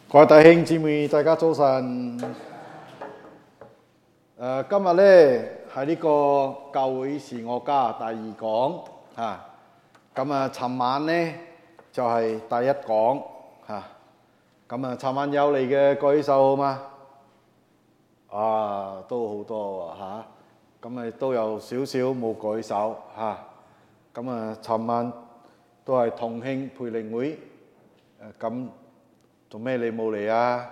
各位弟兄姊妹，大家早晨。今日咧係呢個教會是我家第二講嚇。尋晚咧就係第一講嚇。尋晚有嚟嘅舉手好嗎？都好多嚇。都有少少冇舉手嚇。尋晚都係同慶培靈會。做咩你冇嚟啊？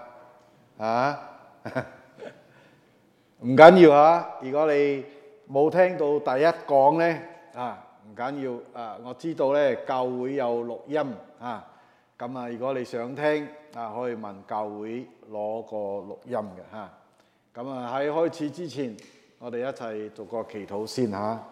唔緊要啊！如果你冇聽到第一講呢，唔緊要。我知道呢教會有錄音如果你想聽可以問教會攞個錄音嘅喺開始之前，我哋一齊做個祈禱先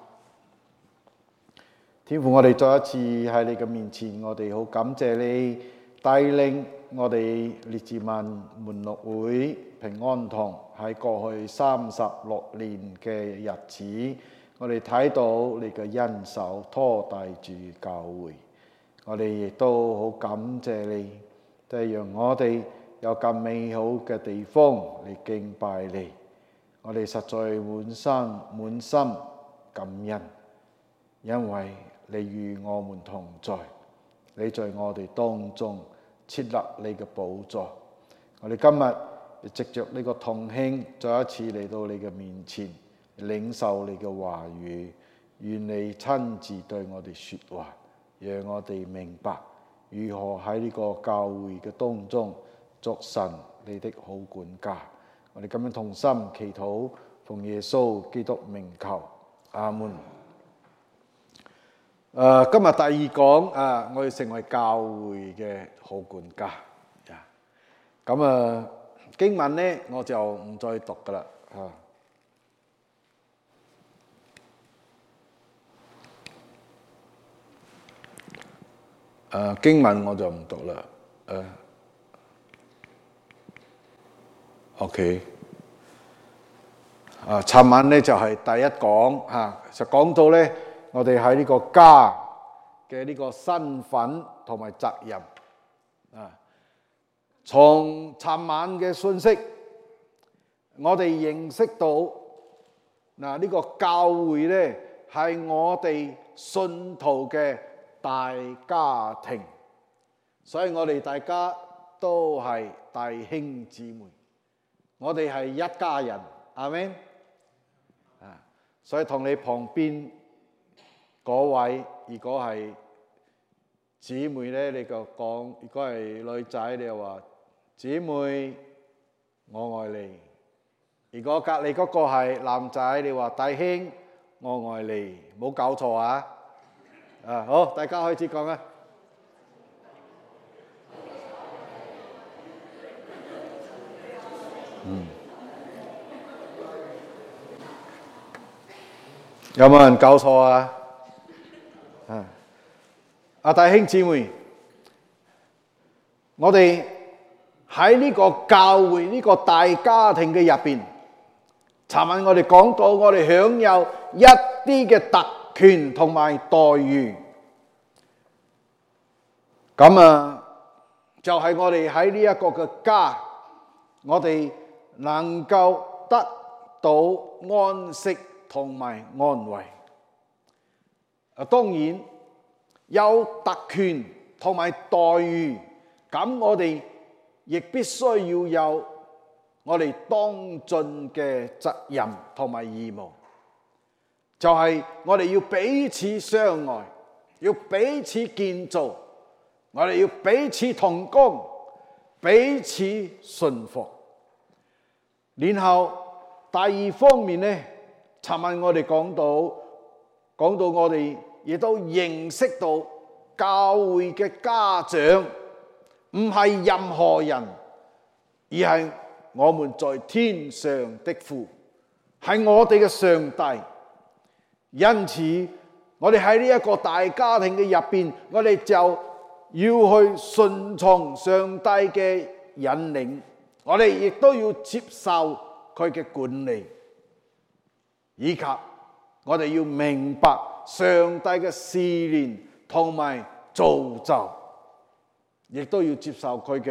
天父，我哋再一次喺你嘅面前，我哋好感謝你帶領我哋列治文門諾會平安堂喺過去36年嘅日子，我哋睇到你嘅恩手拖帶住教會，我哋亦都好感謝你，就係讓我哋有咁美好嘅地方嚟敬拜你。我哋實在滿心感恩，因為你與我們同在，你在我哋當中設立你嘅寶座。我哋今日藉着呢個同慶，再一次嚟到你嘅面前，領受你嘅話語，願你親自對我哋說話，讓我哋明白如何喺呢個教會嘅當中作神你的好管家。我哋咁樣同心祈禱，奉耶穌基督名求，阿門。今日第二講我要成為教會嘅好管家。經文呢我就唔再讀噶啦經文我就唔讀啦。OK。尋晚呢就係第一講就講到呢，我哋喺呢個家嘅呢個身份同埋責任從尋晚嘅信息，我哋認識到呢個教會呢係我哋信徒嘅大家庭，所以我哋大家都係弟兄姊妹，我哋係一家人，阿們。所以同你旁邊嗰位，如果係姊妹呢，你就講；如果係女仔，你就話姊妹我愛你；如果隔離嗰個係男仔，你話弟兄我愛你，冇搞錯好，大家開始講啊。有冇人搞錯弟兄姊妹，我哋喺呢個教會呢個大家庭嘅入邊，尋晚我哋講到我哋享有一啲嘅特權同埋待遇，就係我哋喺呢一個嘅家，我哋能夠得到安息同埋安慰。當然有特權同埋待遇，咁我哋亦必須要有我哋當盡嘅責任同埋義務，就係我哋要彼此相愛，要彼此建造，我哋要彼此同工，彼此順服。然後第二方面呢，尋晚我哋講到我哋亦都認識到教會嘅家長唔係任何人，而係我們在天上的父，係我哋嘅上帝。因此我哋喺呢一個大家庭嘅入邊，我哋就要去順從上帝嘅引領，我哋亦都要接受佢嘅管理，以及我哋要明白上帝嘅試煉同埋造就，亦都要接受佢嘅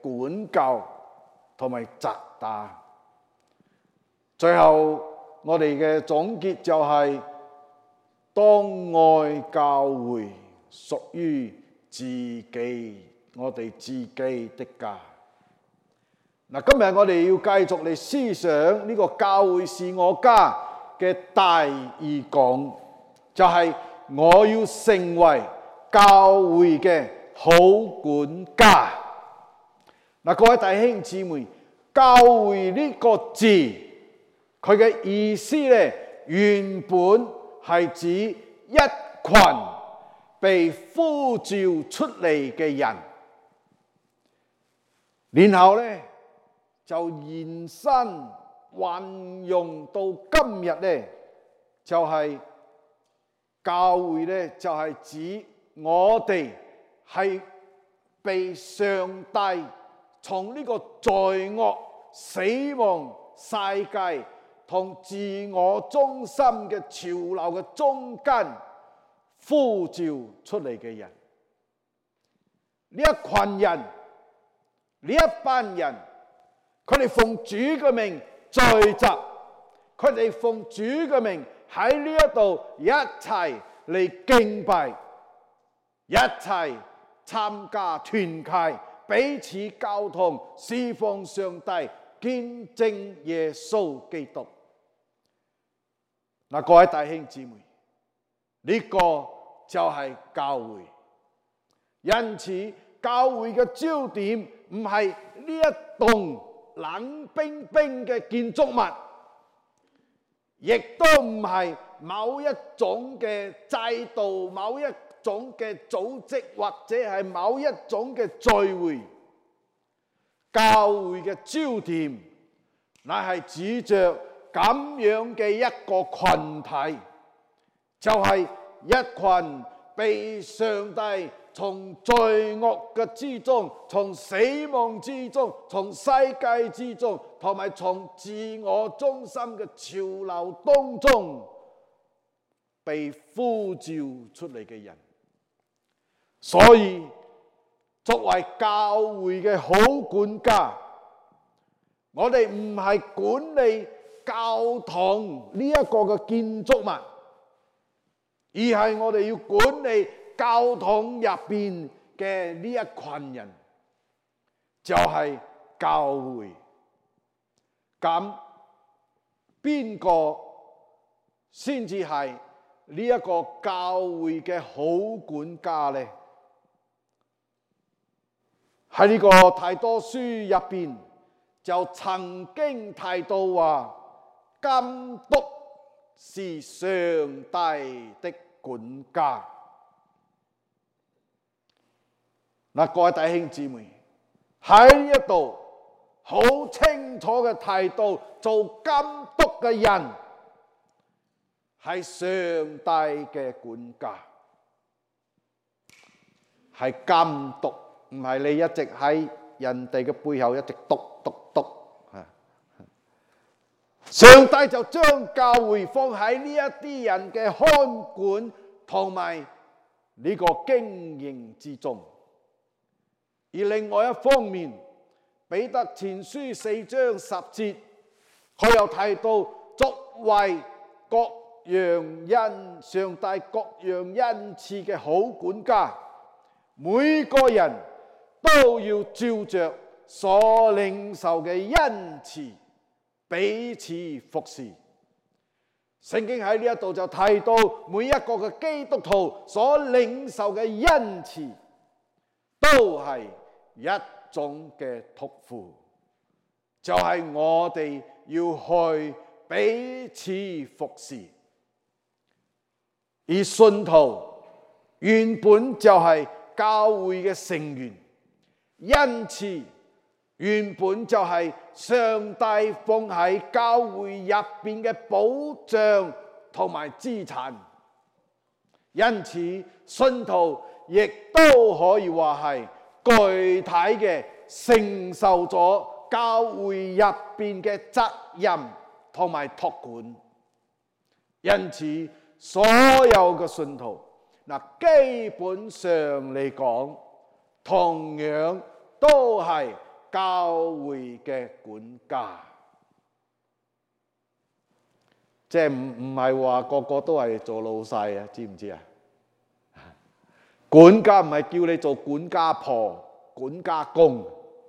管教同埋責打。最後我哋嘅總結就係當愛教會屬於自己，我哋自己的家。嗱，今日我哋要繼續嚟思想呢個教會是我家嘅大意講，就係我要成為教會嘅好管家。嗱，各位弟兄姊妹，教會呢個字，佢嘅意思咧，原本係指一群被呼召出嚟嘅人，然後咧就延伸運用到今日咧，就係教會咧，就係指我哋係被上帝從呢個罪惡、死亡世界同自我中心嘅潮流嘅中間呼召出嚟嘅人。呢一群人，呢一班人，佢哋奉主嘅名聚集，佢哋奉主嘅名喺呢一度一齊嚟敬拜，一齊參加團契，彼此交通，侍奉上帝，見證耶穌基督。嗱，各位弟兄姊妹，呢個就係教會。因此，教會嘅焦點唔係呢一棟冷冰冰嘅建築物，亦都唔係某一種嘅制度、某一種嘅組織，或者係某一種嘅聚會。教會嘅焦點乃係指着咁樣嘅一個群體，就係一群被上帝從罪惡嘅之中、從死亡之中、從世界之中，同埋從自我中心嘅潮流當中被呼召出嚟嘅人。所以作為教會嘅好管家，我哋唔係管理教堂呢一個嘅建築物，而係我哋要管理教堂入邊嘅呢一群人，就係教會。咁邊個先至係呢一個教會嘅好管家呢？喺呢個提多書入邊就曾經提到話，監督是上帝的管家。嗱，各位弟兄姊妹，喺呢一度好清楚嘅提到，做監督嘅人係上帝嘅管家，係監督。唔係你一直喺人哋嘅背後一直督。上帝就將教會放喺呢一啲人嘅看管同埋呢個經營之中。而另外一方面，彼得前書4章10節，佢又提到作為各樣恩上帝各樣恩賜嘅好管家，每個人都要照着所領受嘅恩賜彼此服侍。聖經喺呢一度就提到，每一個嘅基督徒所領受嘅恩賜都係一種嘅託付，就係我哋要去彼此服侍。而信徒原本就係教會嘅成員，因此原本就係上帝放喺教會入邊嘅保障同埋資產，因此信徒亦都可以話係具體嘅承受咗教會入邊嘅責任同埋託管。因此所有嘅信徒基本上嚟講，同樣都係教會嘅管家。即係唔係話個個都係做老細啊？知唔知啊？管家唔係叫你做管家婆、管家公。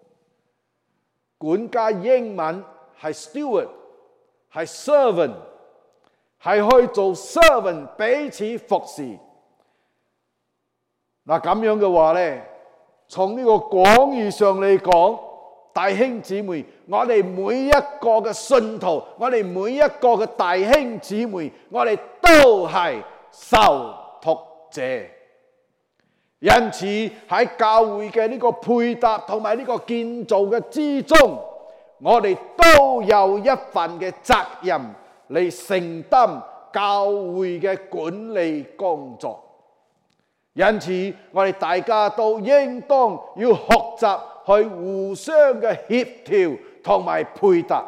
管家英文係 steward， 係 servant， 係去做 servant， 彼此服侍。嗱，咁樣嘅話咧，從呢個廣義上嚟講，弟兄姊妹，我哋每一個嘅信徒，我哋每一個嘅弟兄姊妹，我哋都係受託者。因此喺教會嘅呢個配搭同埋呢個建造嘅之中，我哋都有一份嘅責任嚟承擔教會嘅管理工作。因此我哋大家都應當要學習去互相嘅協調同埋配搭，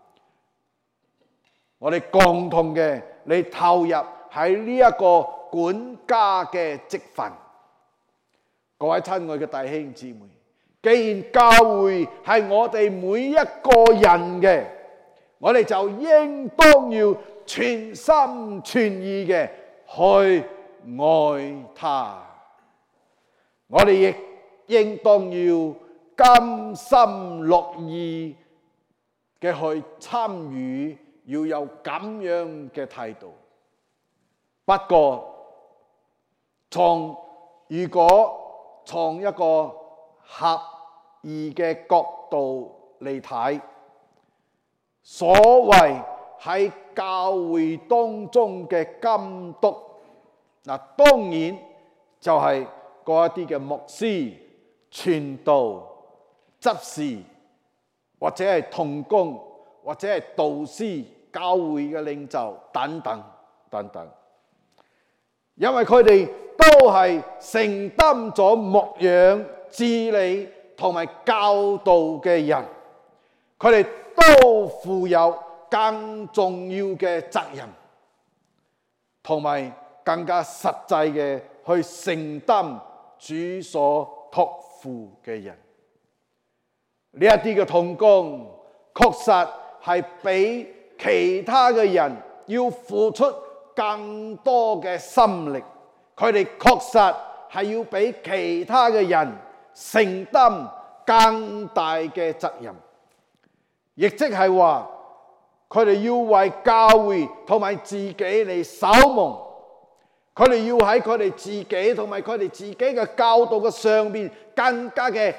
我哋共同嘅嚟投入喺呢一個管家嘅職份。各位親愛嘅弟兄姊妹，既然教會係我哋每一個人嘅，我哋就應當要全心全意嘅去愛他。我哋亦應當要甘心樂意嘅去參與，要有咁樣嘅態度。不過如果從一個合意嘅角度嚟睇，所謂喺教會當中嘅監督，嗱，當然就係嗰一啲嘅牧師、傳道、執事，或者係同工，或者係導師、教會嘅領袖等等等等，因為佢哋都係承擔咗牧養、治理同埋教導嘅人，佢哋都負有更重要嘅責任，同埋更加實際嘅去承擔主所託付嘅人。呢一啲嘅同工確實係比其他嘅人要付出更多嘅心力，佢哋確實係要比其他嘅人承擔更大嘅責任，亦即係話佢哋要為教會同埋自己嚟守望，佢哋要喺佢哋自己同埋佢哋自己嘅教導嘅上面更加嘅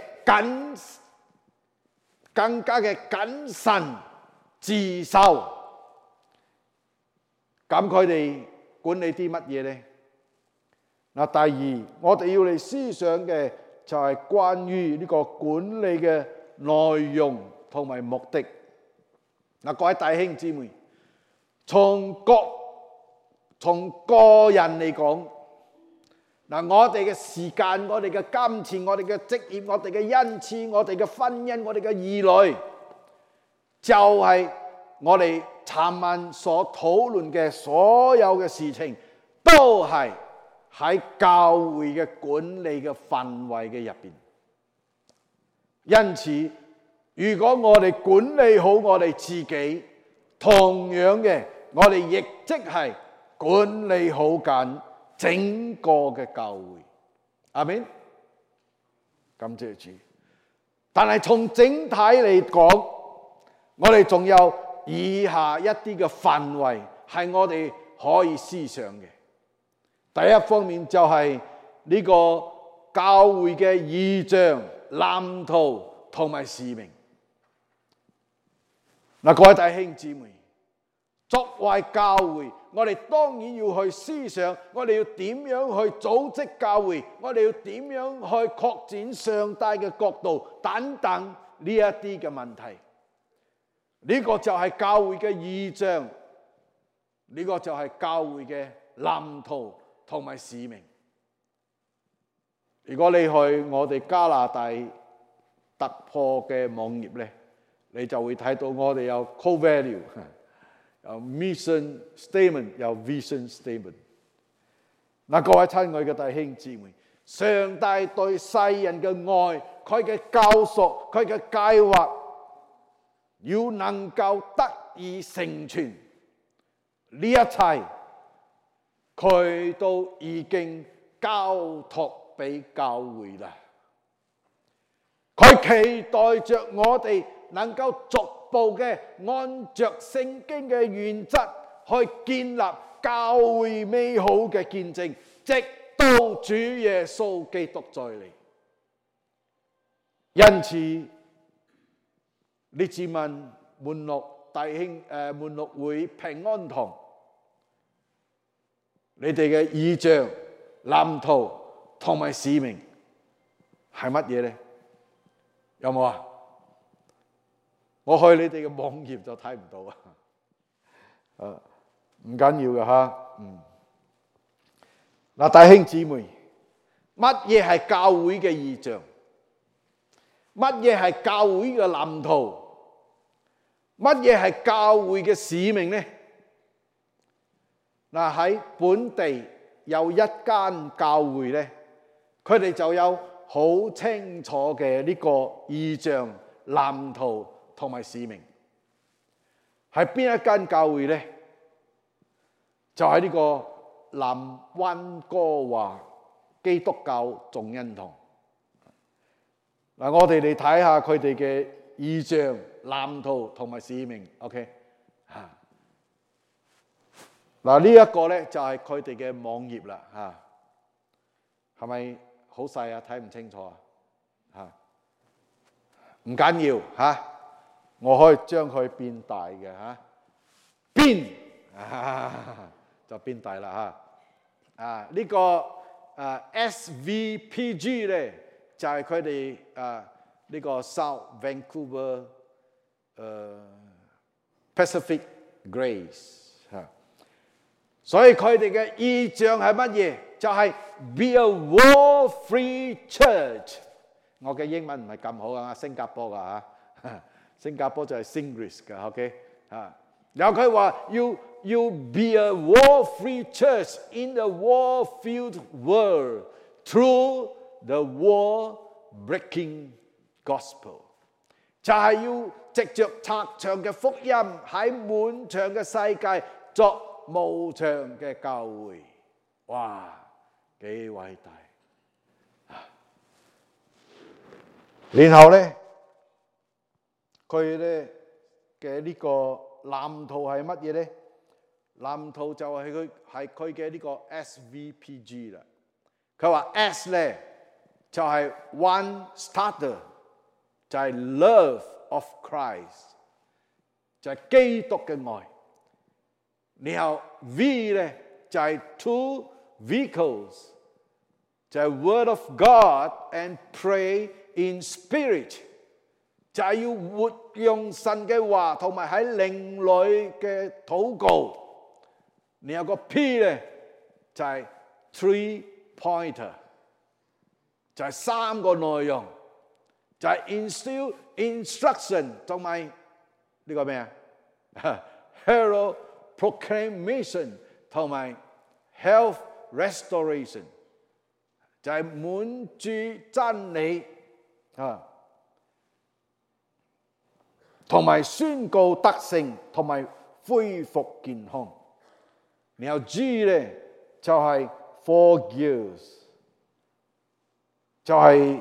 謹慎自守。咁佢哋管理啲乜嘢呢？嗱，第二，我哋要嚟思想嘅就係關於呢個管理嘅內容同埋目的。嗱，各位弟兄姊妹，從個人嚟講，嗱，我哋嘅時間、我哋嘅金錢、我哋嘅職業、我哋嘅恩賜、我哋嘅婚姻、我哋嘅兒女，就係我哋尋晚所討論嘅所有嘅事情，都係喺教會嘅管理嘅範圍嘅入邊。因此，如果我哋管理好我哋自己，同樣嘅，我哋亦即係管理好緊整個嘅教會。阿們，感謝主。但係從整體嚟講，我哋仲有以下一啲嘅範圍係我哋可以思想嘅。第一方面就係呢個教會嘅異象、藍圖同埋使命。嗱，各位弟兄姊妹，作為教會，我哋當然要去思想，我哋要點樣去組織教會，我哋要點樣去擴展上帝嘅國度等等呢一啲嘅問題。呢個就係教會嘅異象，呢個就係教會嘅藍圖同埋使命。如果你去我哋加拿大突破嘅網頁咧，你就會睇到我哋有 core value， 有 mission statement， 有 vision statement。嗱，各位親愛嘅弟兄姊妹，上帝對世人嘅愛佢嘅救贖、佢嘅計劃，要能夠得以成全，呢一切佢都已經交託俾教會啦。佢期待着我哋能夠逐步嘅按着聖經嘅原則去建立教會美好嘅見證，直到主耶穌基督再嚟。因此，列治文門諾弟兄門諾會平安堂，你哋嘅異象、藍圖同埋使命係乜嘢呢？有冇啊？我去你哋嘅網頁就睇唔到啊！唔緊要嘅吓。嗱，弟兄姊妹，乜嘢係教會嘅異象？乜嘢係教會嘅藍圖？乜嘢係教會嘅使命呢？嗱，喺本地有一間教會咧，佢哋就有好清楚嘅呢個異象、藍圖同埋使命。係邊一間教會咧？就喺呢個南灣歌華基督教眾恩堂。嗱，我哋嚟睇下佢哋嘅異象、藍圖同埋使命。OK， 嗱，呢一個咧就係佢哋嘅網頁啦。係咪好細啊？睇唔清楚啊？唔緊要我可以將佢變大嘅變就變大啦呢個SVPG 咧就係佢哋呢個 South Vancouver Pacific Grace 所以佢哋嘅異象係乜嘢？就係 Be a War-Free Church。我嘅英文唔係咁好啊，新加坡噶新加坡就係 Singlish 噶 ，OK 然後佢話要 be a war-free church in the war-filled world through the war-breaking gospel， 就係要藉着拆牆嘅福音喺滿牆嘅世界作無牆嘅教會。哇，幾偉大！然後咧，佢咧嘅呢個藍圖係乜嘢咧？藍圖就係佢嘅呢個 SVPG 啦。佢話 S 咧就係 One Starter， 就係 Love of Christ， 就係基督嘅愛。然後 V 咧就係 Two Vehicles， 就係 Word of God and Pray in Spirit， 就係要活用神嘅話同埋喺靈裏嘅禱告。然後個 P 咧就係 Three Pointer， 就係三個內容，就係 Instill Instruction 同埋呢個咩啊？Herald Proclamation 同埋 Health Restoration， 就係滿注真理同埋宣告得勝同埋恢復健康。然後 G 咧就係 Forgive， 就係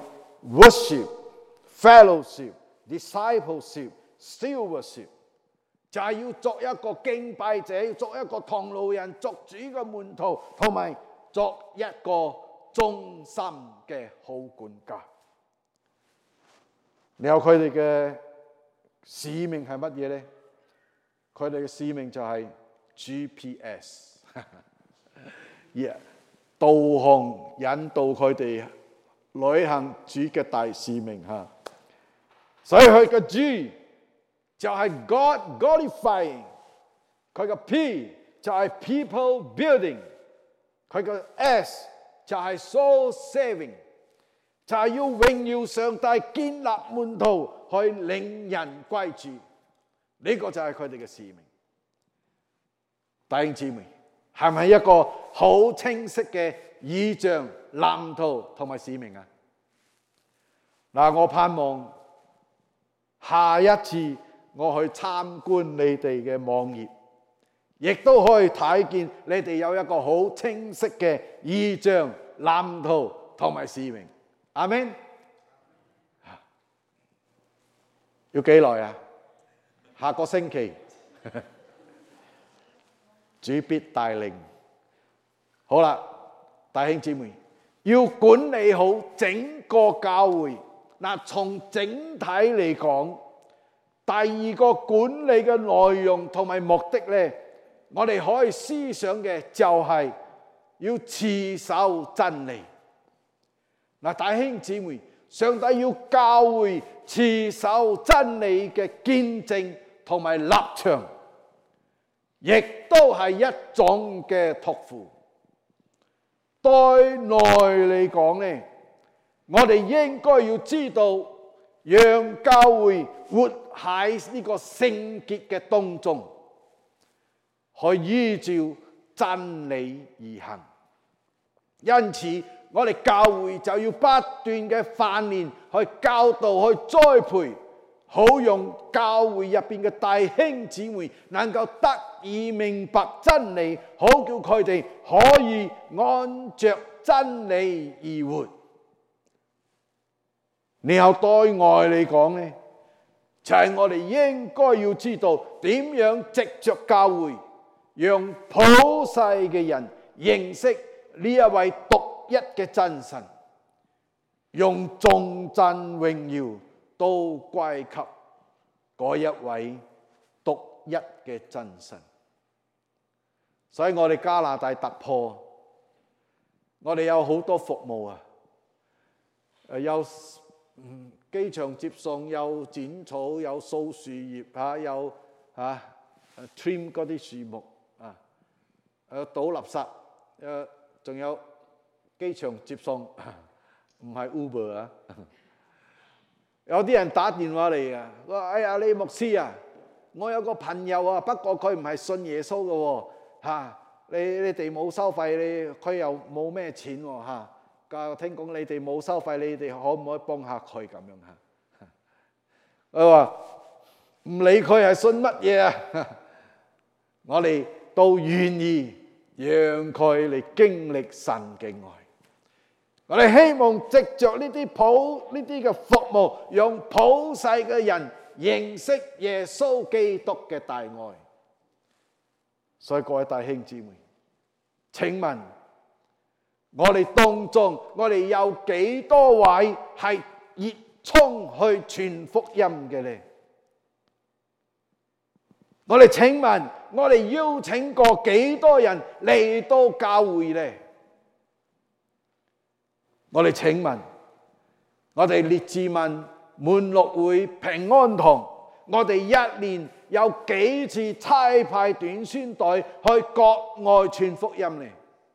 Worship、Fellowship、Discipleship、Stewardship， 就係要作一個敬拜者，作一個同路人，作主嘅門徒，同埋作一個忠心嘅好管家。然後佢哋嘅使命係乜嘢咧？佢哋嘅使命就係 GPS， 導航引導佢哋履行主嘅大使命所以佢嘅 G 就係 God glorifying， 佢嘅 P 就係 people building， 佢嘅 S 就係 soul saving， 就係要榮耀上帝，建立門徒，去領人歸主。呢個就係佢哋嘅使命。弟兄姊妹，係咪一個好清晰嘅異象、藍圖同埋使命啊？ 嗱，我盼望下一次我去參觀你哋嘅網頁，亦都可以睇見你哋有一個好清晰嘅異象、藍圖同埋使命。阿們。要幾耐啊？下個星期主必帶領。好啦，弟兄姊妹，要管理好整個教會。嗱，從整體嚟講，第二個管理嘅內容同埋目的呢，我哋可以思想嘅就係要持守真理。嗱，弟兄姊妹，上帝要教會持守真理嘅見證同埋立場，亦都係一種嘅託付。對內嚟講呢，我哋應該要知道，讓教會活喺呢個聖潔嘅當中，去依照真理而行。因此，我哋教會就要不斷嘅訓練，去教導，去栽培，好讓教會入邊嘅弟兄姊妹能夠得以明白真理，好叫佢哋可以按着真理而活。然後對外嚟講呢，就係我哋應該要知道點樣藉着教會，讓普世嘅人認識呢一位獨一嘅真神，用頌讚榮耀都歸給嗰一位獨一嘅真神。所以我哋加拿大突破，我哋有好多服務啊，有機場接送，有剪草，有掃樹葉啊，有trim 嗰啲樹木啊，倒垃圾，仲有機場接送，唔係 Uber 啊。有啲人打電話嚟啊，我話：哎呀，李牧師啊，我有個朋友啊，不過佢唔係信耶穌嘅喎，你哋冇收費，佢又冇咩錢喎嚇。聽講你哋冇收費，你哋可唔可以幫下佢咁樣嚇？佢話唔理佢係信乜嘢啊，我哋都願意讓佢嚟經歷神嘅愛。我哋希望藉着呢啲嘅服務，讓普世嘅人認識耶穌基督嘅大愛。所以各位弟兄姊妹，請問我哋當中，我哋有幾多位係熱衷去傳福音嘅呢？我哋請問，我哋邀請過幾多人嚟到教會呢？我哋請問，我哋列治文滿樂會平安堂，我哋一年有幾次差派短宣隊去國外傳福音呢？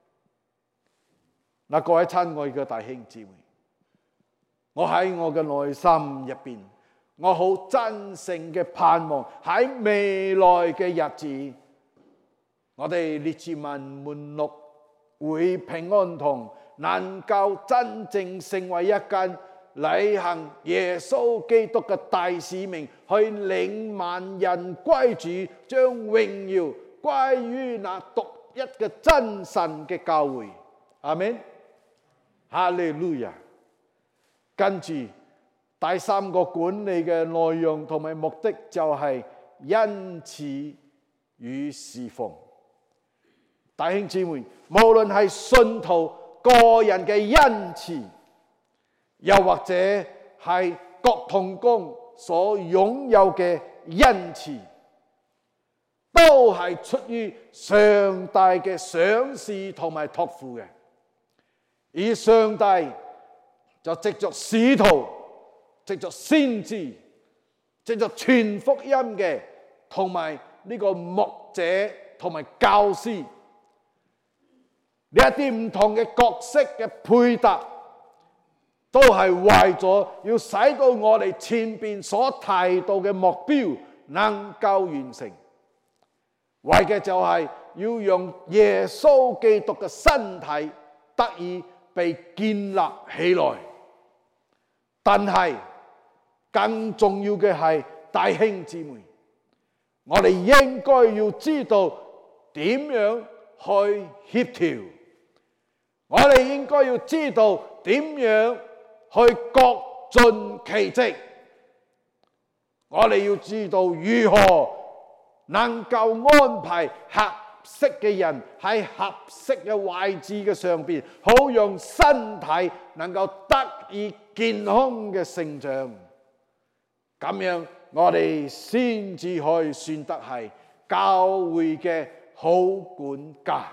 嗱，各位親愛嘅弟兄姊妹，我喺我嘅內心入邊，我好真誠嘅盼望喺未來嘅日子，我哋列治文滿樂會平安堂能夠真正成為一間履行耶穌基督嘅大使命，去領萬人歸主，將榮耀歸於那獨一嘅真神嘅教會。阿們。哈利路亞。跟住第三個管理嘅內容同埋目的就係恩賜與侍奉。弟兄姊妹，無論係信徒個人嘅恩賜，又或者係各同工所擁有嘅恩賜，都係出於上帝嘅賞賜同埋託付嘅。而上帝就藉着使徒、藉着先知、藉着傳福音嘅，同埋呢個牧者同埋教師，呢一啲唔同嘅角色嘅配搭，都係為咗要使到我哋前邊所提到嘅目標能夠完成，為嘅就係要讓耶穌基督嘅身體得以被建立起來， 但係更重要嘅係弟兄姊妹，我哋應該要知道點樣去協調，我哋應該要知道點樣去各盡其職，我哋要知道如何能夠安排合適嘅人喺合適嘅位置嘅上邊，好讓身體能夠得以健康嘅成長。咁樣我哋先至可以算得係教會嘅好管家。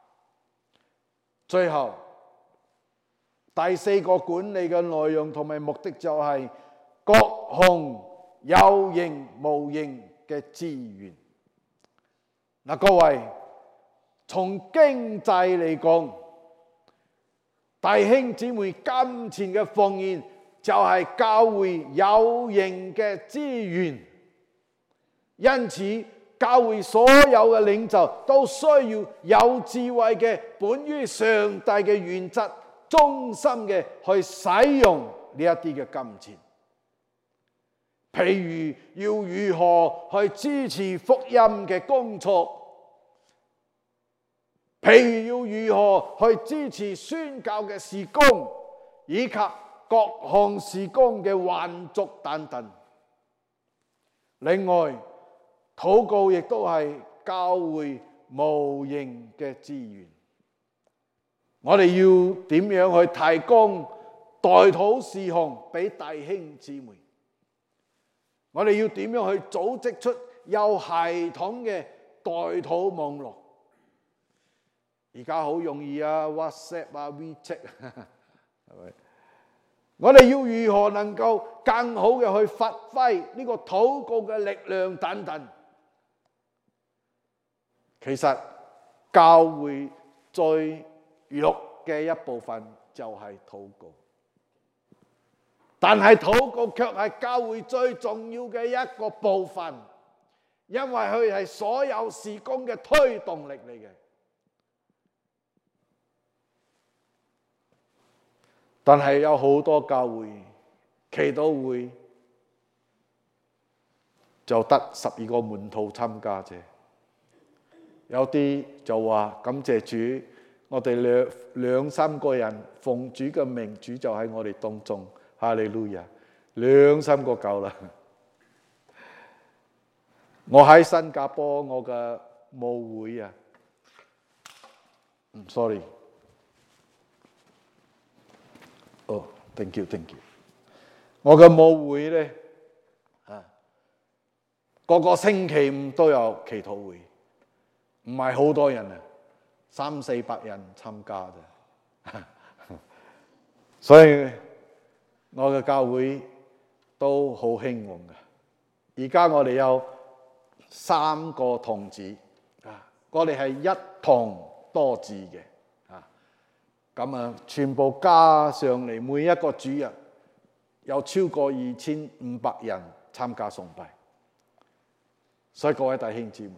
最後第四個管理嘅內容同埋目的就係各項有形無形嘅資源。嗱，各位，從經濟嚟講，弟兄姊妹金錢嘅奉獻就係教會有形嘅資源，因此教會所有嘅領袖都需要有智慧嘅，本於上帝嘅原則，忠心嘅去使用呢一啲嘅金錢。譬如要如何去支持福音嘅工作，譬如要如何去支持宣教嘅事工，以及各項事工嘅運作等等。另外，禱告亦都係教會無形嘅資源。我哋要點樣去提供代禱事項俾弟兄姊妹？我哋要點樣去組織出有系統嘅代禱網絡？而家好容易啊 ，WhatsApp 啊 ，WeChat 係咪？我哋要如何能夠更好嘅去發揮呢個禱告嘅力量等等？其實教會最弱嘅一部分就係禱告，但係禱告卻係教會最重要嘅一個部分，因為佢係所有事工嘅推動力嚟嘅。但係有好多教會祈禱會就得12個門徒參加啫，有啲就話感謝主，我哋兩三個人奉主嘅名，主就喺我哋當中，哈利路亞，兩三個夠啦。我喺新加坡我嘅母會啊，sorry。thank you。我嘅母會咧，個個星期五都有祈禱會，唔係好多人啊，300-400人參加啫。所以我嘅教會都好興旺嘅。而家我哋有3個堂子，我哋係一堂多字嘅。咁啊，全部加上嚟，每一個主日有超過2500人參加崇拜。所以各位弟兄姊妹，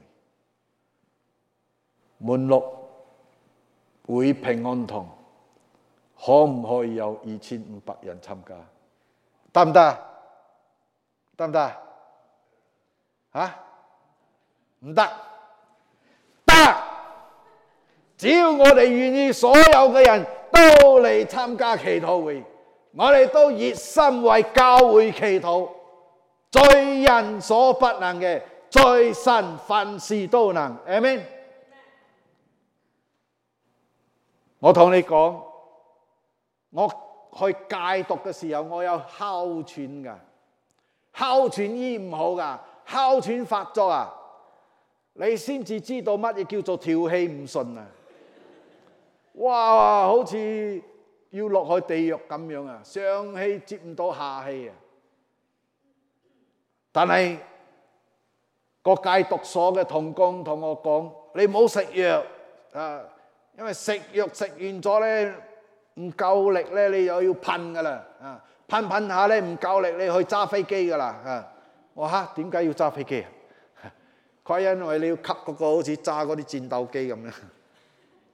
滿六會平安堂可唔可以有2500人參加？得唔得？得唔得？唔得？得！只要我哋願意，所有嘅人都嚟參加祈禱會，我哋都熱心為教會祈禱，在人所不能嘅，在神凡事都能。阿們。我同你講，我去戒毒嘅時候，我有哮喘噶，哮喘醫唔好噶，哮喘發作啊，你先至知道乜嘢叫做條氣唔順啊！哇，好似要落去地獄咁樣啊！上氣接唔到下氣啊！但係個戒毒所嘅同工同我講：你唔好食藥啊，因為食藥食完咗咧唔夠力咧，你又要噴噶啦啊！噴下咧唔夠力，你去揸飛機噶啦啊！我話點解要揸飛機啊？佢話因為你要吸嗰個好似揸嗰啲戰鬥機咁樣。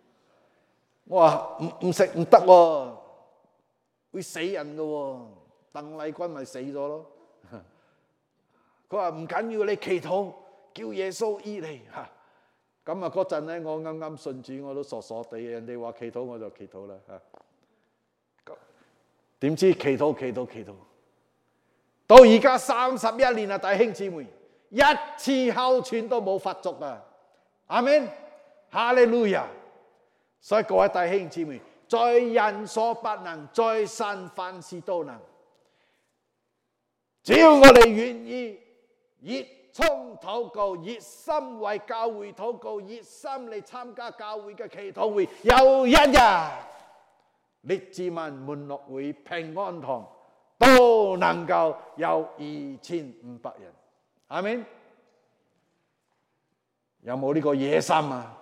我話唔食唔得喎，會死人噶喎。 鄧麗君咪死咗咯。佢話唔緊要，你祈禱叫耶穌醫你嚇。咁啊嗰陣咧，我啱啱信主，我都傻傻地，人哋話祈禱我就祈禱啦嚇。點知祈禱，到而家31年啦，弟兄姊妹，一次哮喘都冇發作啊！阿們，哈利路亞！所以各位弟兄姊妹，在人所不能，在神凡事都能。只要我哋願意熱衷禱告，熱心為教會禱告，熱心嚟參加教會嘅祈禱會，有一日列治文門諾會平安堂都能夠有2500人。阿們，有冇呢個野心啊？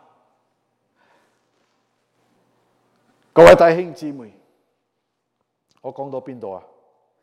各位弟兄姊妹，我講到邊度啊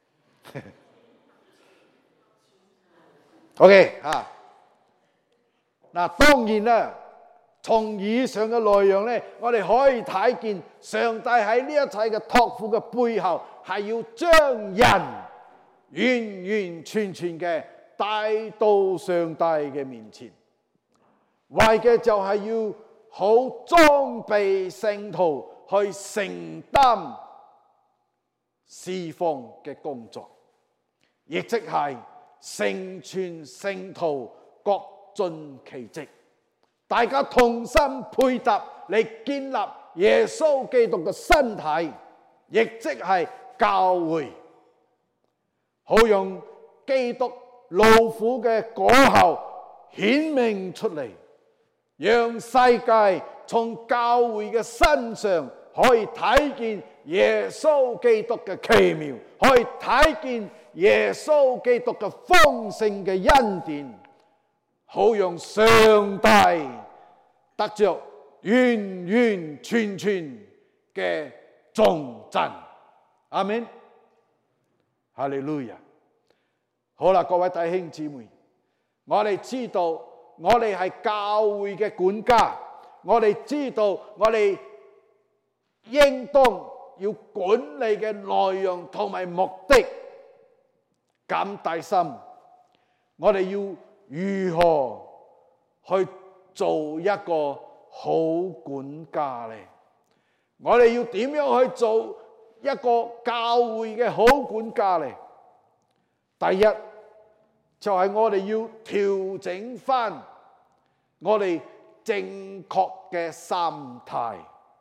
？OK 啊，嗱，當然啦，從以上嘅內容咧，我哋可以睇見上帝喺呢一切嘅託付嘅背後，係要將人完完全全嘅帶到上帝嘅面前，為嘅就係要好裝備聖徒去承擔侍奉嘅工作，亦即係成全聖徒各盡其職，大家同心配搭嚟建立耶穌基督嘅身體，亦即係教會，好用基督勞苦嘅果效顯明出嚟，讓世界從教會嘅身上可以睇見耶穌基督嘅奇妙，可以睇見耶穌基督嘅豐盛嘅恩典，好讓上帝得着完完全全嘅頌讚。阿們，哈利路亞。好啦，各位弟兄姊妹，我哋知道我哋係教會嘅管家，我哋知道我哋應當要管理嘅內容同埋目的。咁第三，我哋要如何去做一個好管家呢？我哋要點樣去做一個教會嘅好管家呢？第一就係我哋要調整翻我哋正確嘅心態。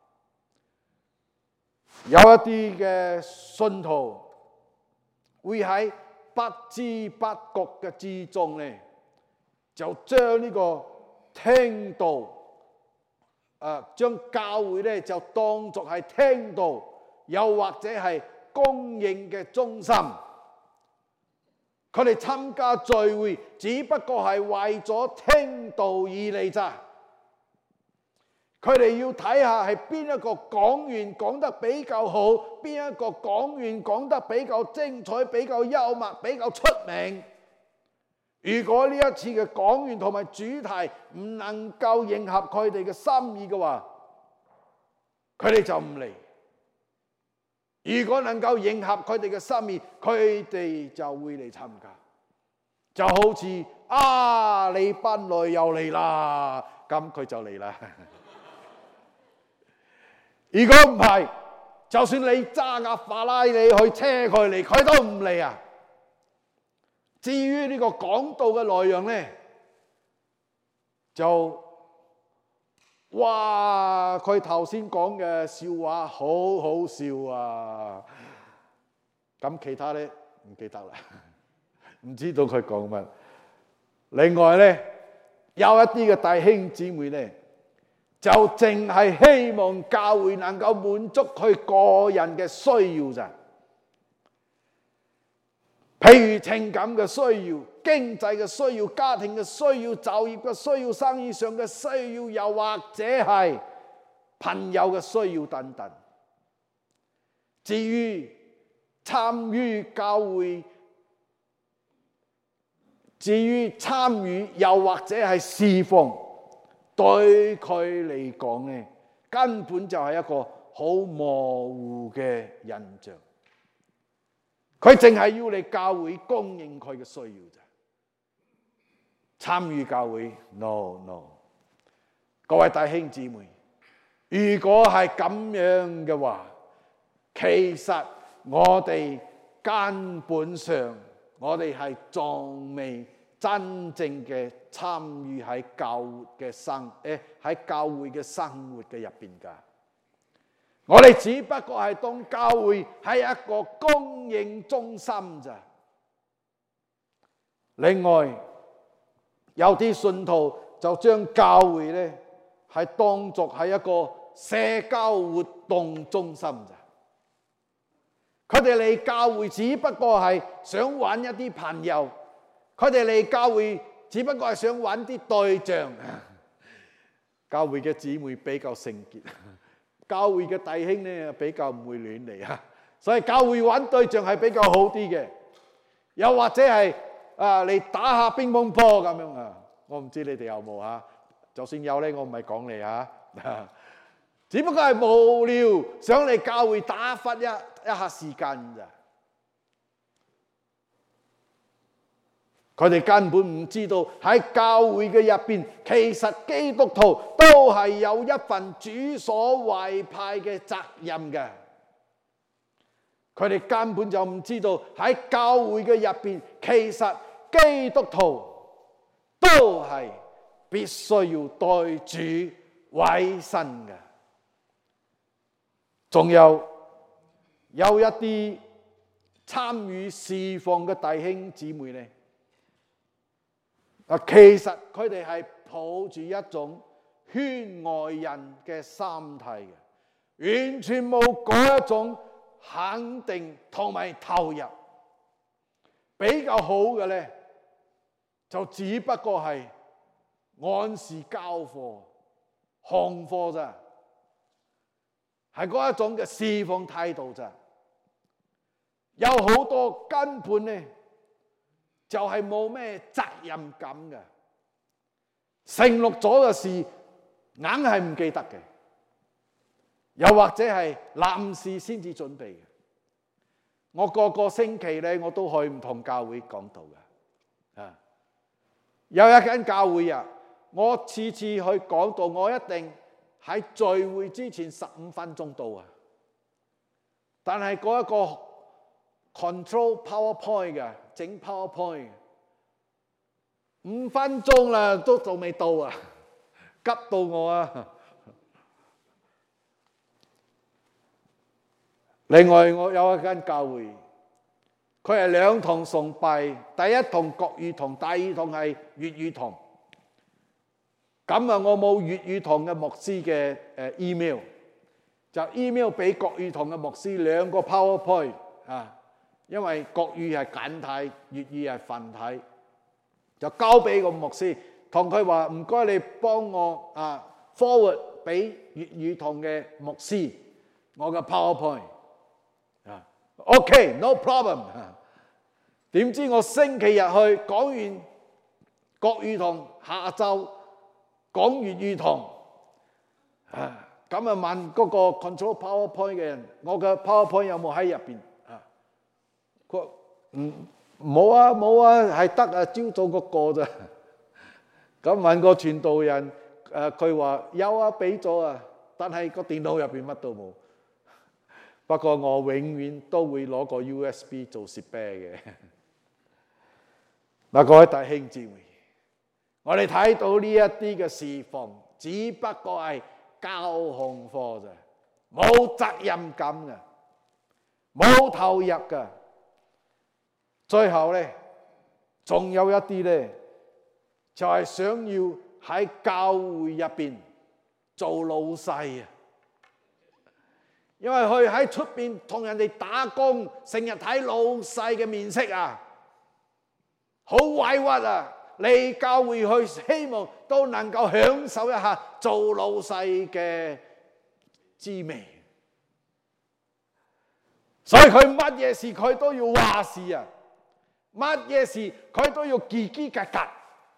有一啲嘅信徒會喺不知不覺嘅之中咧，就將呢個聽道，將教會咧就當作係聽道，又或者係公認嘅中心。佢哋參加聚會，只不過係為咗聽道而嚟咋。佢哋要睇下係邊一個講員講得比較好，邊一個講員講得比較精彩、比較幽默、比較出名。如果呢一次嘅講員同埋主題唔能夠迎合佢哋嘅心意嘅話，佢哋就唔嚟。如果能夠迎合佢哋嘅心意，佢哋就會嚟參加。就好似你班內又嚟啦，咁佢就嚟啦。如果唔係，就算你揸架法拉利去車佢嚟，佢都唔嚟啊。至於呢個講道嘅內容咧，就佢頭先講嘅笑話好好笑啊。咁其他咧唔記得啦，唔知道佢講乜。另外咧，有一啲嘅弟兄姊妹咧，就淨係希望教會能夠滿足佢個人嘅需要咋，譬如情感嘅需要、經濟嘅需要、家庭嘅需要、就業嘅需要、生意上嘅需要，又或者係朋友嘅需要等等。至於參與教會，又或者係侍奉，對佢嚟講咧，根本就係一個好模糊嘅印象。 佢淨係要你教會供應佢嘅需要啫。參與教會 ，no。各位弟兄姊妹，如果係咁樣嘅話，其實我哋根本上，我哋係仲未真正嘅參與喺教會嘅生活嘅入邊㗎。我哋只不過係當教會係一個供應中心咋。另外，有啲信徒就將教會呢係當作係一個社交活動中心咋。佢哋嚟教會只不過係想揾一啲朋友，佢哋嚟教會只不過係想揾啲對象。教會嘅姊妹比較聖潔，教會嘅弟兄呢比較唔會亂嚟啊，所以教會揾對象係比較好啲嘅。又或者係嚟打下乒乓波咁樣啊，我唔知你哋有冇啊？就算有呢，我唔係講你啊，只不過係無聊想嚟教會打發一下時間咋。佢哋根本唔知道喺教會嘅入邊，其實基督徒都係有一份主所委派嘅責任嘅。佢哋根本就唔知道喺教會嘅入邊，其實基督徒都係必須要對主委身嘅。仲有一啲參與侍奉嘅弟兄姊妹呢，其實佢哋係抱住一種圈外人嘅心態嘅，完全冇嗰一種肯定同埋投入。比較好嘅呢，就只不過係按時交貨、行貨咋，係嗰一種嘅侍奉態度咋。有好多根本呢，就係冇咩責任感嘅，承諾咗嘅事硬係唔記得嘅，又或者係臨時先至準備嘅。我個星期呢，我都去唔同教會講道嘅。有一間教會啊，我次次去講道，我一定喺聚會之前15分鐘到啊。但係嗰一個 control PowerPoint 嘅，整 PowerPoint 5分鐘啦，都仲未到啊，急到我啊！另外，我有一間教會，佢係2堂崇拜，第一堂國語堂，第二堂係粵語堂。咁啊，我冇粵語堂嘅牧師嘅email， 就 email 俾國語堂嘅牧師2個 PowerPoint 啊。因為國語係簡體，粵語係繁體，就交俾個牧師，同佢話唔該你幫我forward 俾粵語堂嘅牧師我嘅 PowerPoint。OK， no problem。點知我星期日去講完國語堂，下晝講粵語堂，咁啊問嗰個 control PowerPoint 嘅人，我嘅 PowerPoint 有冇喺入邊？佢話冇啊，係得啊，朝早嗰個咋。咁問個傳道人，佢話有啊，俾咗啊，但係個電腦入邊乜都冇。不過我永遠都會攞個 USB 做攝啤嘅。嗱，各位弟兄姊妹，我哋睇到呢一啲嘅侍奉，只不過係交功課咋，冇責任感嘅，冇投入嘅。最後呢，仲有一啲呢，就係想要喺教會入邊做老細啊！因為佢喺出邊同人哋打工，成日睇老細嘅面色啊，好委屈啊！嚟教會去，希望都能夠享受一下做老細嘅滋味。所以佢乜嘢事佢都要話事啊！乜嘢事佢都要嘰嘰格格，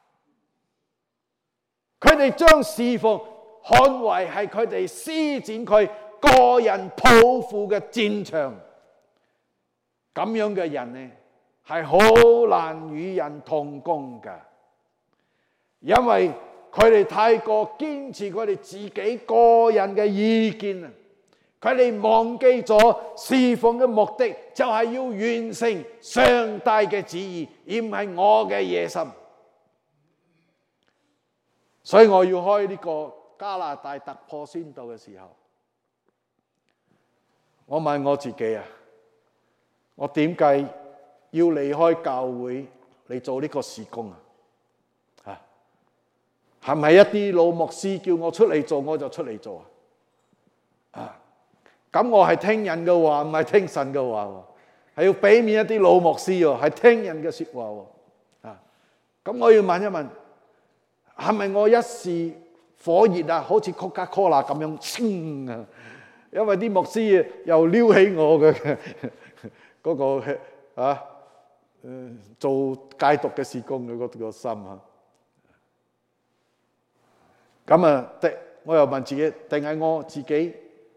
佢哋將侍奉看為係佢哋施展佢個人抱負嘅戰場， 咁樣嘅人呢，係好難與人同工㗎，因為佢哋太過堅持佢哋自己個人嘅意見啊！佢哋忘記咗侍奉嘅目的，就係要完成上帝嘅旨意，而唔係我嘅野心。所以我要開呢個加拿大突破宣道嘅時候，我問我自己啊，我點解要離開教會嚟做呢個事工啊？係咪一啲老牧師叫我出嚟做我就出嚟做啊？咁我係聽人嘅話，唔係聽神嘅話喎，係要俾面一啲老牧師喎，係聽人嘅說話喎。咁我要問一問，係咪我一時火熱啊，好似 Coca-Cola 咁樣升啊？因為啲牧師又撩起我嘅嗰個做戒毒嘅事工嘅嗰個心啊。咁啊，我又問自己，定係我自己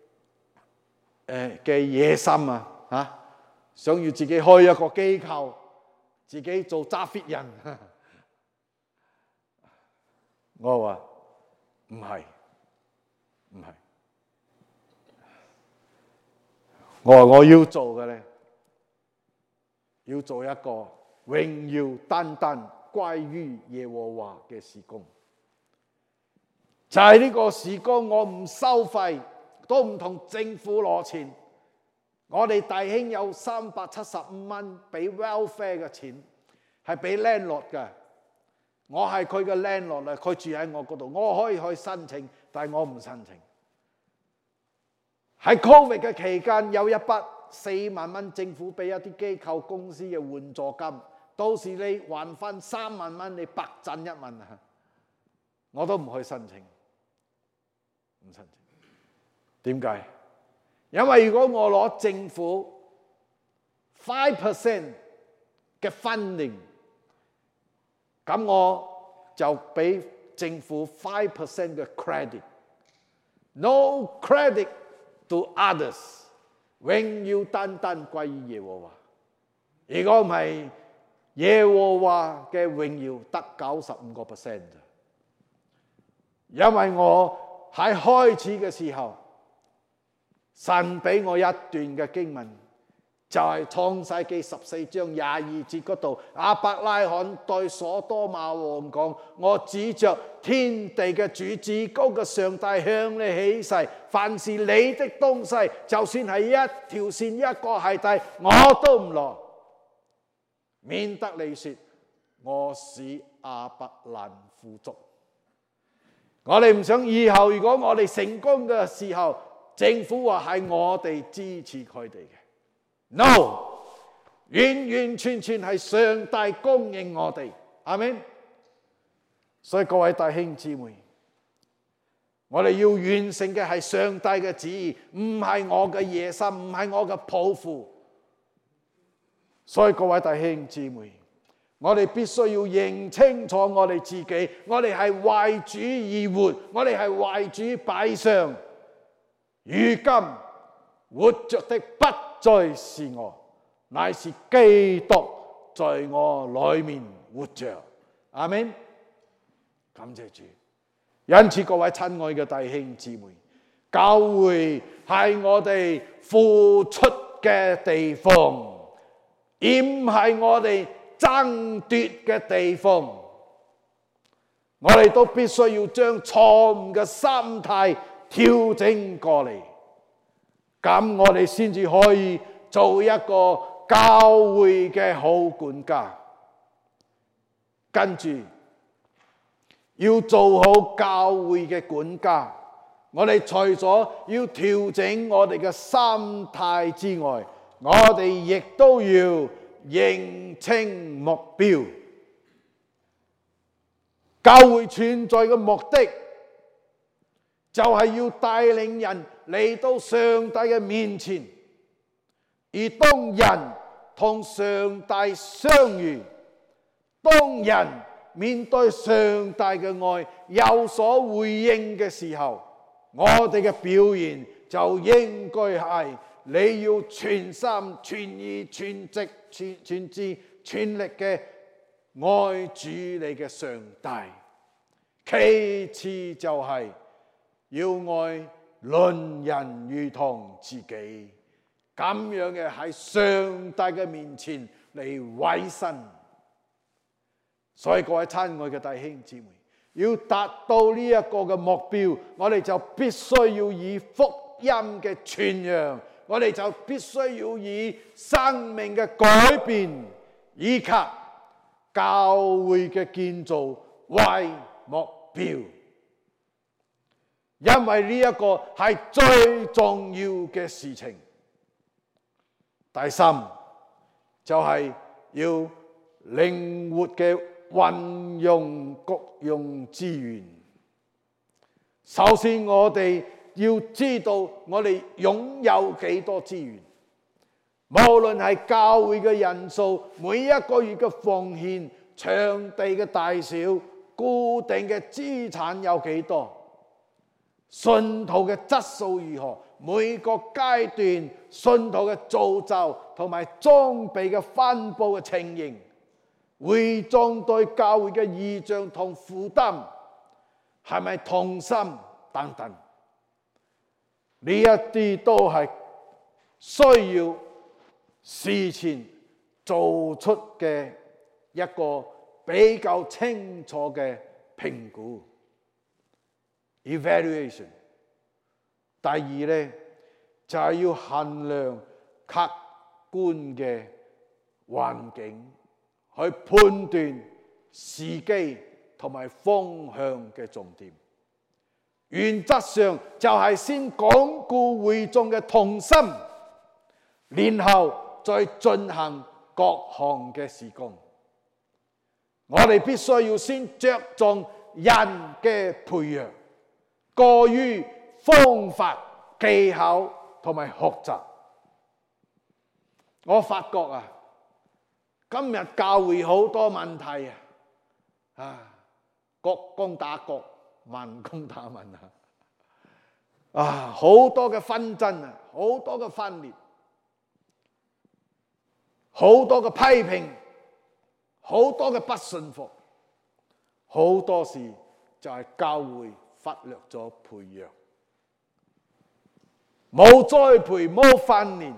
嘅野心啊？想要自己開一個機構，自己做揸 fit 人。我話唔係，我話我要做嘅咧，要做一個榮耀單單歸於耶和華嘅事工。就係呢個事工，我唔收費，都唔同政府攞錢。我哋弟兄有375蚊俾 welfare 嘅錢，係俾 landlord 嘅。我係佢嘅 landlord 啦，佢住喺我嗰度，我可以去申請，但係我唔申請。喺 Covid 嘅期間，有一筆4萬蚊政府俾一啲機構公司嘅援助金，到時你還翻3萬蚊，你白賺1萬啊！我都唔去申請，唔申請。點解？因為如果我攞政府 5% 嘅 funding， 咁我就俾政府 5% 嘅 credit，no credit to others， 榮耀單單歸於耶和華。如果唔係，耶和華嘅榮耀得 95%。因為我喺開始嘅時候，神俾我一段嘅經文，就係創世記14章22節嗰度，亞伯拉罕對所多瑪王講：我指着天地嘅主至高嘅上帝向你起誓，凡是你的東西，就算係一條線一個係帶，我都唔攞，免得你說我使亞伯蘭富足。我哋唔想以後如果我哋成功嘅時候，政府話係我哋支持佢哋嘅。No， 完完全全係上帝供應我哋，阿們。所以各位弟兄姊妹，我哋要完成嘅係上帝嘅旨意，唔係我嘅野心，唔係我嘅抱負。所以各位弟兄姊妹，我哋必須要認清楚我哋自己，我哋係為主而活，我哋係為主擺上。如今活着的不再是我，乃是基督在我裏面活着。阿們。感謝主。因此各位親愛嘅弟兄姊妹，教會係我哋付出嘅地方，而唔係我哋爭奪嘅地方。我哋都必須要將錯誤嘅心態調整過嚟，咁我哋先至可以做一個教會嘅好管家。跟住要做好教會嘅管家，我哋除咗要調整我哋嘅心態之外，我哋亦都要認清目標。教會存在嘅目的就係要帶領人嚟到上帝嘅面前，而當人同上帝相遇，當人面對上帝嘅愛有所回應嘅時候，我哋嘅表現就應該係你要全心全意全職全智全力嘅愛主你嘅上帝。其次就係要愛鄰人如同自己，咁樣嘅喺上帝嘅面前嚟委身。所以各位親愛嘅弟兄姊妹，要達到呢一個嘅目標，我哋就必須要以福音嘅傳揚，我哋就必須要以生命嘅改變以及教會嘅建造為目標，因為呢一個係最重要嘅事情。第三就係要靈活嘅運用各樣資源。首先我哋要知道我哋擁有幾多資源，無論係教會嘅人數、每一個月嘅奉獻、場地嘅大小、固定嘅資產有幾多，信徒嘅質素如何，每個階段信徒嘅造就同埋裝備嘅分佈嘅情形，會眾對教會嘅異象同負擔係咪同心等等，呢一啲都係需要事前做出嘅一個比較清楚嘅評估 evaluation。 第二呢，就係要衡量客觀嘅環境，去判斷時機同埋方向嘅重點。原則上就係先鞏固會眾嘅同心，然後再進行各項嘅事工。我哋必須要先着重人嘅培養，過於方法技巧同埋學習。我發覺啊，今日教會好多問題國攻打國，民攻打民好多嘅紛爭好多嘅分裂，好多嘅批評，好多嘅不信服，好多時就係教會忽略咗培養，冇栽培冇訓練。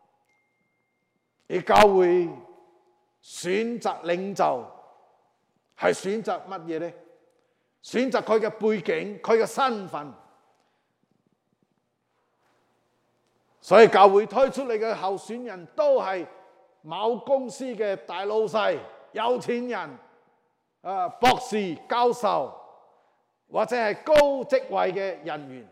而教會選擇領袖係選擇乜嘢呢？選擇佢嘅背景，佢嘅身份。所以教會推出嚟嘅候選人都係某公司嘅大老細、有錢人、博士、教授或者係高職位嘅人員，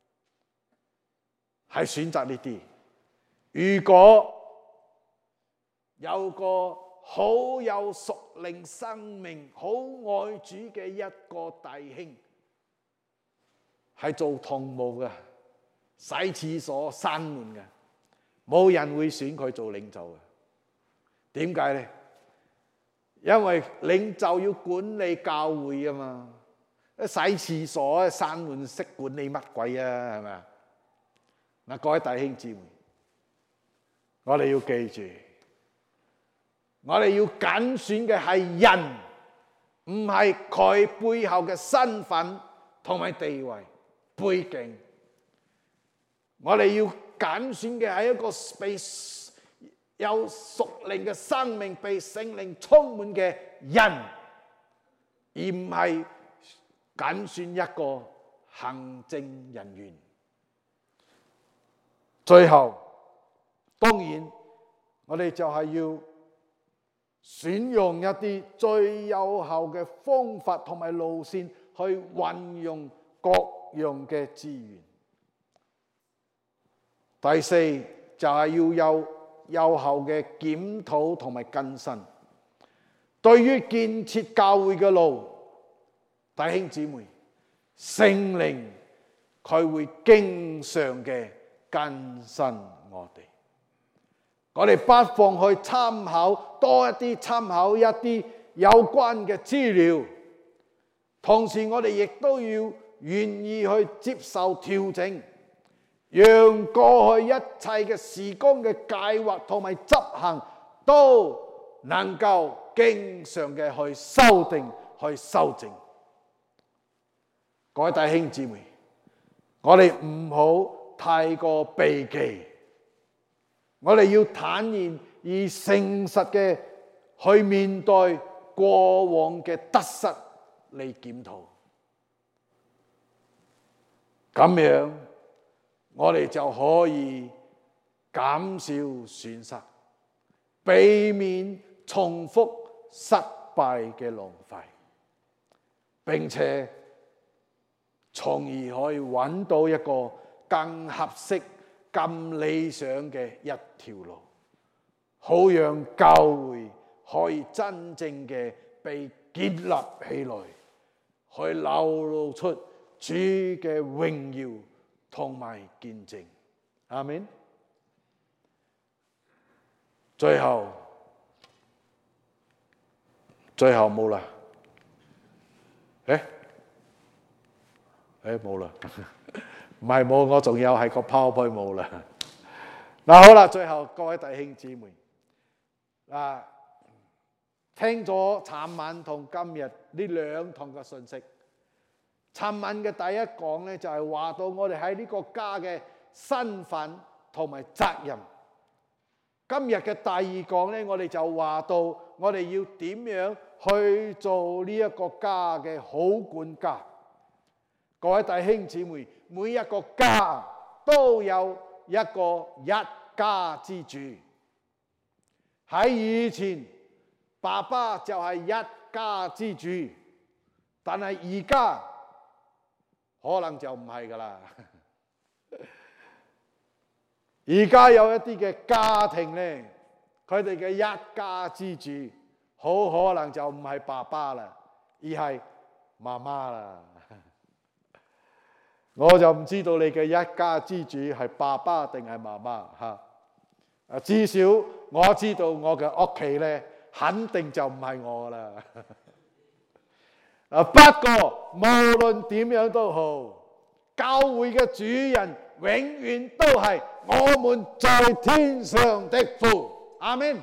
係選擇呢啲。如果有個好有屬靈生命、好愛主嘅一個弟兄，係做堂務嘅、洗廁所、閂門嘅，冇人會選佢做領袖嘅。點解呢？因為領袖要管理教會啊嘛，洗廁所、閂門識管理乜鬼啊？係咪啊？嗱，各位弟兄姊妹，我哋要記住，我哋要揀選嘅係人，唔係佢背後嘅身份同埋地位背景。我哋要揀選嘅係一個被有屬靈嘅生命、被聖靈充滿嘅人，而唔係揀選一個行政人員。最後，當然我哋就係要選用一啲最有效嘅方法同埋路線去運用各樣嘅資源。第四就係要有效嘅檢討同埋更新。對於建設教會嘅路，弟兄姊妹，聖靈佢會經常嘅更新我哋。我哋不妨去參考多一啲，參考一啲有關嘅資料，同時我哋亦都要願意去接受調整， 讓過去一切嘅事工嘅計劃同埋執行都能夠經常嘅去修訂、去修正。各位弟兄姊妹，我哋唔好太過避忌，我哋要坦然而誠實嘅去面對過往嘅得失嚟檢討，咁樣我哋就可以減少損失，避免重複失敗嘅浪費，並且從而可以揾到一個更合適、更理想嘅一條路，好讓教會可以真正嘅被建立起來，去流露出主嘅榮耀同埋見證。阿們。最後冇啦，冇啦，唔係冇，我仲有係個 PowerPoint冇啦。嗱，好啦，最後各位弟兄姊妹，聽咗尋晚同今日呢兩堂嘅信息。尋晚嘅第一講咧，就係話到我哋喺呢個家嘅身份同埋責任。今日嘅第二講咧，我哋就話到我哋要點樣去做呢一個家嘅好管家。各位弟兄姊妹，每一個家都有一個一家之主。喺以前，爸爸就係一家之主，但係而家可能就唔係噶啦。而家有一啲嘅家庭咧，佢哋嘅一家之主，好可能就唔係爸爸啦，而係媽媽啦。我就唔知道你嘅一家之主係爸爸定係媽媽嚇。至少我知道我嘅屋企咧，肯定就唔係我啦。不過無論點樣都好，教會嘅主人永遠都係我們在天上的父。阿們。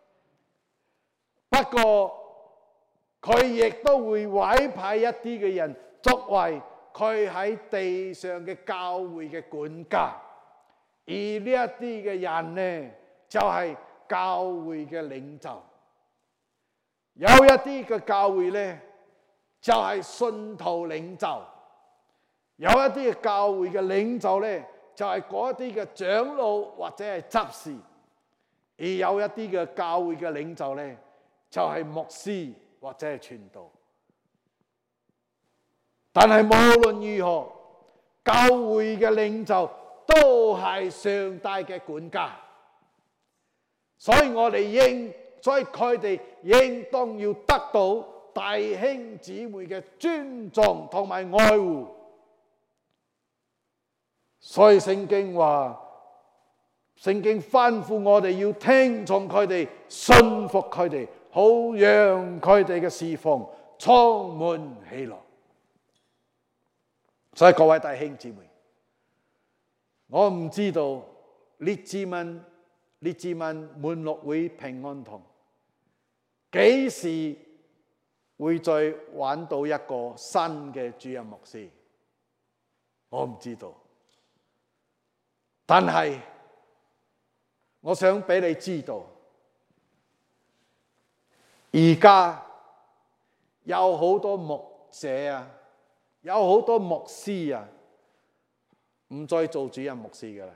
不過佢亦都會委派一啲嘅人作為佢喺地上嘅教會嘅管家，而呢一啲嘅人呢，就係教會嘅領袖。有一啲嘅教會呢，就係信徒領袖；有一啲嘅教會嘅領袖呢，就係嗰啲嘅長老或者係執事；而有一啲嘅教會嘅領袖呢，就係牧師或者係傳道。但係無論如何，教會嘅領袖都係上帝嘅管家，所以佢哋應當要得到弟兄姊妹嘅尊重同埋愛護。所以聖經吩咐我哋要聽從佢哋，信服佢哋，好讓佢哋嘅侍奉充滿喜樂。所以各位弟兄姊妹，我唔知道列治文滿樂會平安堂幾時會再揾到一個新嘅主任牧師，我唔知道。但係我想俾你知道，而家有好多牧者啊，有好多牧師啊，唔再做主任牧師㗎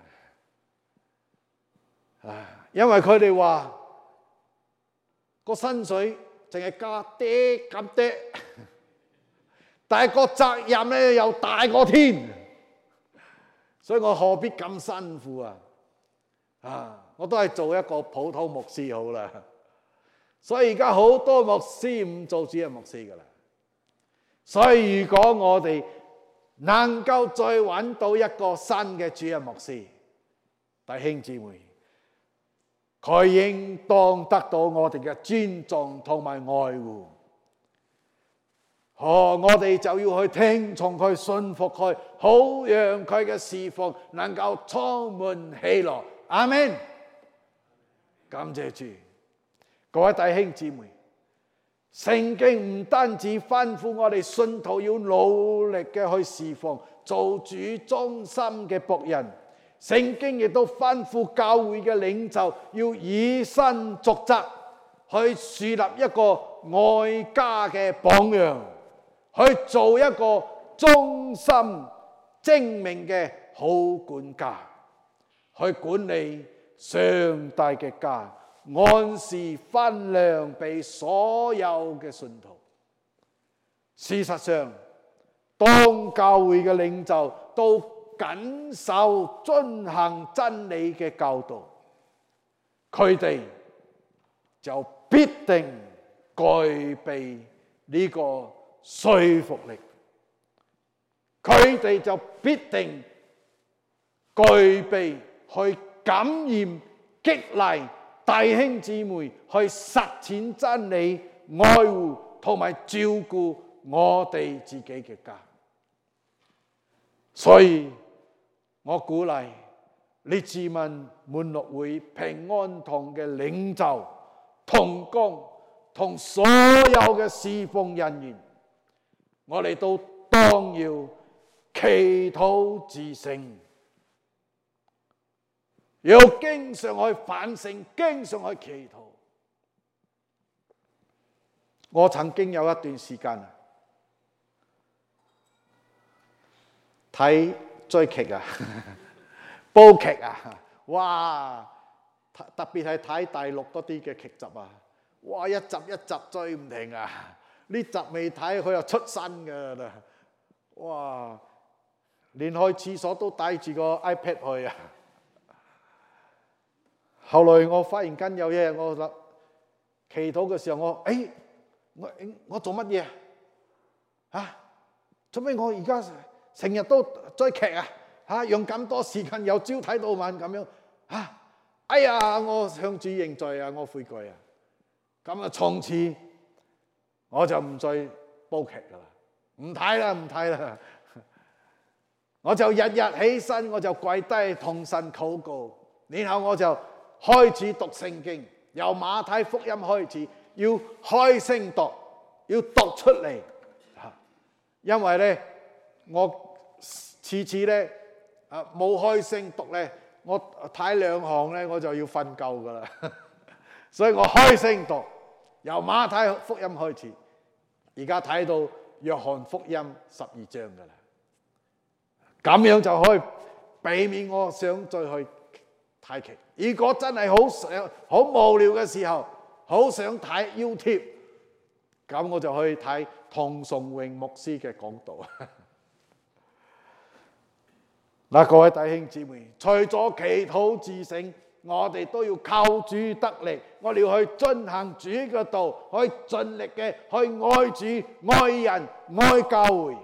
喇。因為佢哋話個薪水淨係加啲咁啲，但係個責任咧又大過天，所以我何必咁辛苦啊？我都係做一個普通牧師好啦。所以而家好多牧師唔做主任牧師㗎喇。所以如果我哋能夠再揾到一個新嘅主任牧師，弟兄姊妹，佢應當得到我哋嘅尊重同埋愛護，好我哋就要去聽從佢、信服佢，好讓佢嘅侍奉能夠充滿喜樂。阿們，感謝主。各位弟兄姊妹，聖經唔單止吩咐我哋信徒要努力嘅去侍奉，做主忠心嘅僕人，聖經亦都吩咐教會嘅領袖要以身作則，去樹立一個愛家嘅榜樣，去做一個忠心精明嘅好管家，去管理上帝嘅家，按時分糧俾所有嘅信徒。事實上，當教會嘅領袖都謹守遵行真理嘅教導，佢哋就必定具備呢個說服力，佢哋就必定具備去感染激勵弟兄姊妹去實踐真理，愛護同埋照顧我哋自己嘅家。所以我鼓勵列治文滿樂會平安堂嘅領袖同工同所有嘅侍奉人員，我哋都當要祈禱自省，要經常去反省，經常去祈禱。我曾經有一段時間睇追劇啊，煲劇啊，哇！特別係睇大陸嗰啲嘅劇集啊，哇！一集一集追唔停啊！呢集未睇佢又出新㗎啦，哇！連去廁所都帶住個 iPad 去啊！後來我忽然間有一日我祈禱嘅時候，我做乜嘢啊？做咩我而家成日都追劇啊？用咁多時間由朝睇到晚咁樣啊！哎呀，我向主認罪啊，我悔改啊！咁啊，從此我就唔再煲劇噶啦，唔睇啦，我就日日起身，我就跪低同神禱告，然後我就開始讀聖經，由馬太福音開始，要開聲讀，要讀出嚟。因為咧，我次咧冇開聲讀咧，我睇2行咧，我就要瞓覺噶啦。所以我開聲讀，由馬太福音開始，而家睇到約翰福音12章噶啦。咁樣就可以避免我想再去睇劇。如果真係好無聊嘅時候，好想睇 YouTube， 咁我就去睇唐崇榮牧師嘅講道。嗱，各位弟兄姊妹，除咗祈禱自省，我哋都要靠主得力，我哋要去遵行主嘅道，去盡力嘅去愛主、愛人、愛教會，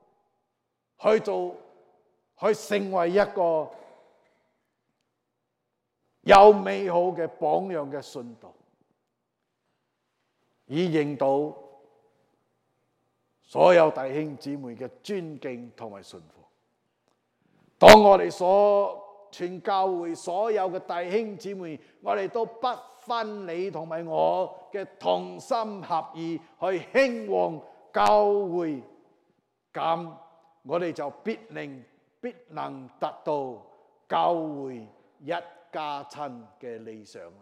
去成為一個有美好嘅榜樣嘅信徒，以贏到所有弟兄姊妹嘅尊敬同埋信服。當我哋全教會所有嘅弟兄姊妹，我哋都不分你同埋我嘅同心合意去興旺教會，咁我哋就必能達到教會一家親嘅理想啊！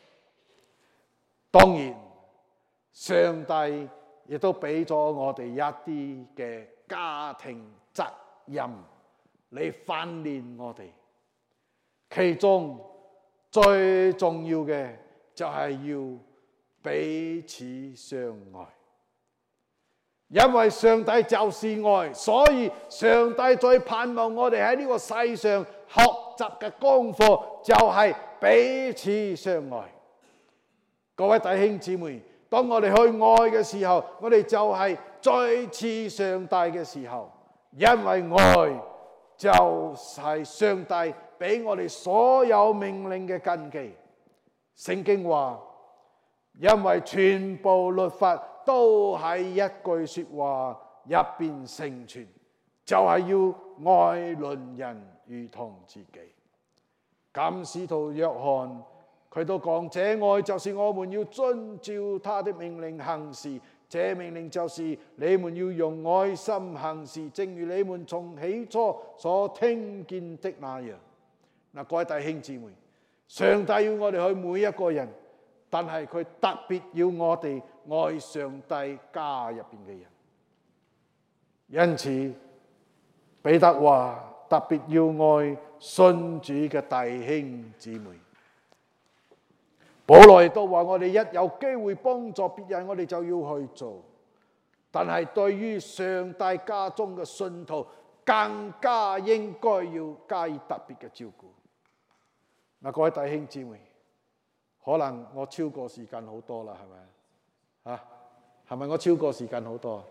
當然，上帝亦都俾咗我哋一啲嘅家庭責任嚟訓練我哋，其中最重要嘅就係要彼此相愛。因為上帝就是愛，所以上帝最盼望我哋喺呢個世上學習嘅功課就係彼此相愛。各位弟兄姊妹，當我哋去愛嘅時候，我哋就係最似上帝嘅時候，因為愛就係上帝俾我哋所有命令嘅根基。聖經話： 因為全部律法都喺一句說話入邊成全，就係要愛鄰人如同自己。咁使徒約翰佢都講，這愛就是我們要遵照他的命令行事，這命令就是你們要用愛心行事，正如你們從起初所聽見的那樣。嗱，各位弟兄姊妹，上帝要我哋去每一個人，但係佢特別要我哋愛上帝家入邊嘅人。因此彼得話特別要愛信主嘅弟兄姊妹。保羅亦都話我哋一有機會幫助別人，我哋就要去做。但係對於上帝家中嘅信徒，更加應該要加以特別嘅照顧。嗱，各位弟兄姊妹，可能我超過時間好多啦，係咪啊？係咪我超過時間好多？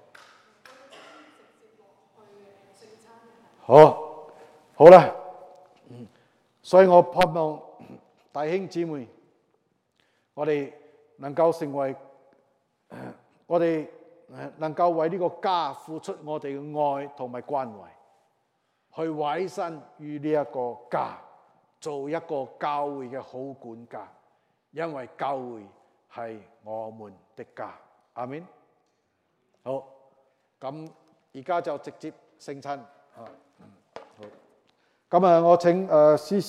好啦，所以我盼望弟兄姊妹，我哋能夠成為，我哋能夠為呢個家付出我哋嘅愛同埋關懷，去委身於呢一個家，做一個教會嘅好管家，因為教會係我們的家。阿們。好，咁而家就直接聖餐。好，咁啊，我請司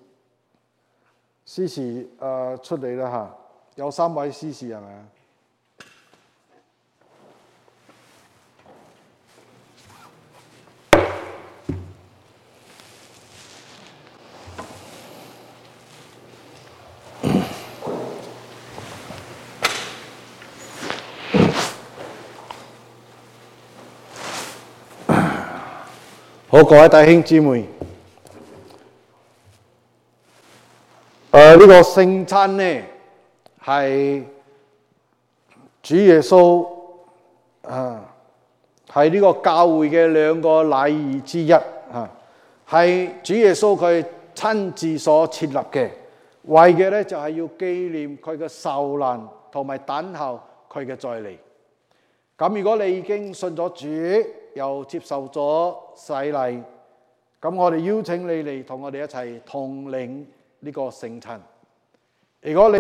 事出嚟啦嚇，有3位司事係咪啊？好，各位弟兄姊妹，呢個聖餐呢係主耶穌係呢個教會嘅2個禮儀之一係主耶穌佢親自所設立嘅，為嘅咧就係要紀念佢嘅受難同埋等候佢嘅再嚟。咁如果你已經信咗主，又接受咗洗禮，咁我哋邀請你嚟同我哋一齊同領呢個聖餐。如果你